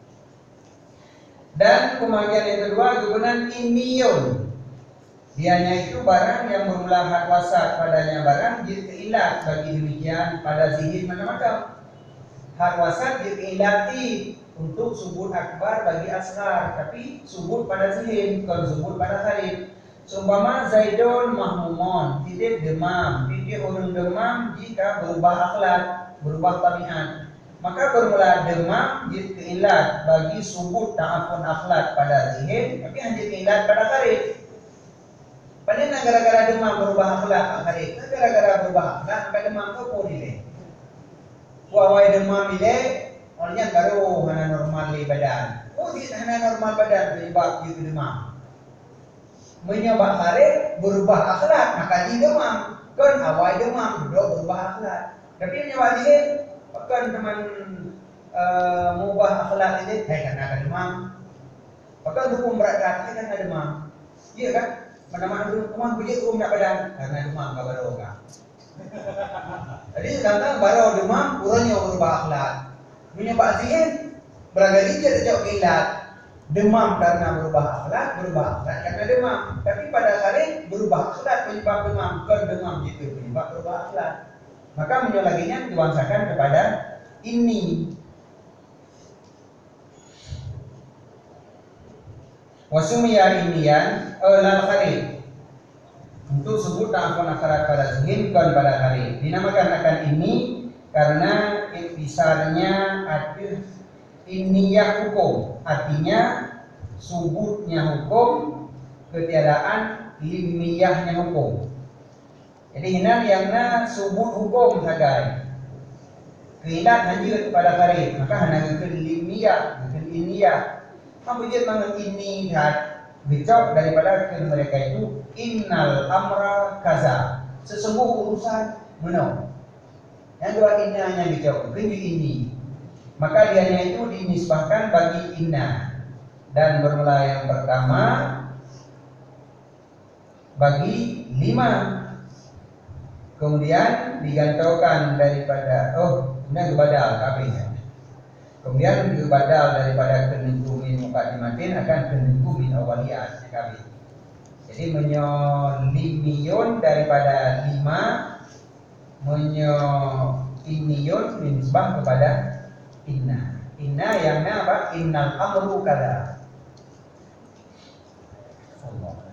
Dan pemakaian yang kedua hubungan imiyun. Dianya itu barang yang bermula hak wasat padanya barang jika ilat bagi demikian pada zihir macam-macam. Hak wasat jika ilati untuk subut akbar bagi asghar, tapi subut pada zihir, bukan subut pada kharif. Seumpama Zaidun mahmumun, tidak demam, tidak orang demam jika berubah akhlak, berubah tabiat. Maka bermula demam jika ilat bagi subut ta'afun akhlak pada zihir, tapi hanya ilat pada kharif. Padahal gara-gara demam berubah akhlak kharif, gara-gara berubah akhlak sampai demam tu pun nilai. Wawai demam nilai, orangnya baru hana normal di badan. Oh, dia hana normal badan penyebab dia demam. Menyebab kharif berubah akhlak, maka dia demam. Kan awal demam, duduk berubah akhlak. Tapi menyebab dia, kan teman mengubah akhlak ini, karena demam. Maka hukum berat kan ada demam. Iya kan? Mana-mana demam punya hukum nak badan karena demam enggak baru kan. Jadi datang baru demam, kurangnya berubah akhlak. Menyebab dia beragam dia jauh ilat. Demam karena berubah akhlak karena demam. Tapi pada hari berubah akhlak penyebab demam, bukan demam itu penyebab berubah akhlak. Maka menyolaginya dibangsakan kepada ini. Wasumiya imian lal kharif. Untuk sebut ta'afun akhirat pada zihir, bukan pada kharif. Dinamakan akan ini karena intisarnya ada inniyah hukum, artinya subutnya hukum, ketiadaan limiyahnya hukum. Jadi hinan yang subut hukum sagai keilat hanya kepada kharif, maka hanya ke limiyah, ke inniyah. Apa dia mengenai ini bicau daripada mereka itu innal amra kaza, sesungguh urusan menau. Yang dua inna hanya bicau, kunci ini. Maka dianya itu dinisbahkan bagi inna. Dan bermula yang pertama bagi 5. Kemudian digantungkan daripada kemudian kebadal kabehnya. Kemudian kebadal daripada kenentu min mukaddimatin akan kenentu min awaliyat kabeh. Jadi menyolimiyun daripada 5, menyolimiyun dinisbah kepada inna. Inna yang apa? Innal amru kada. Allah.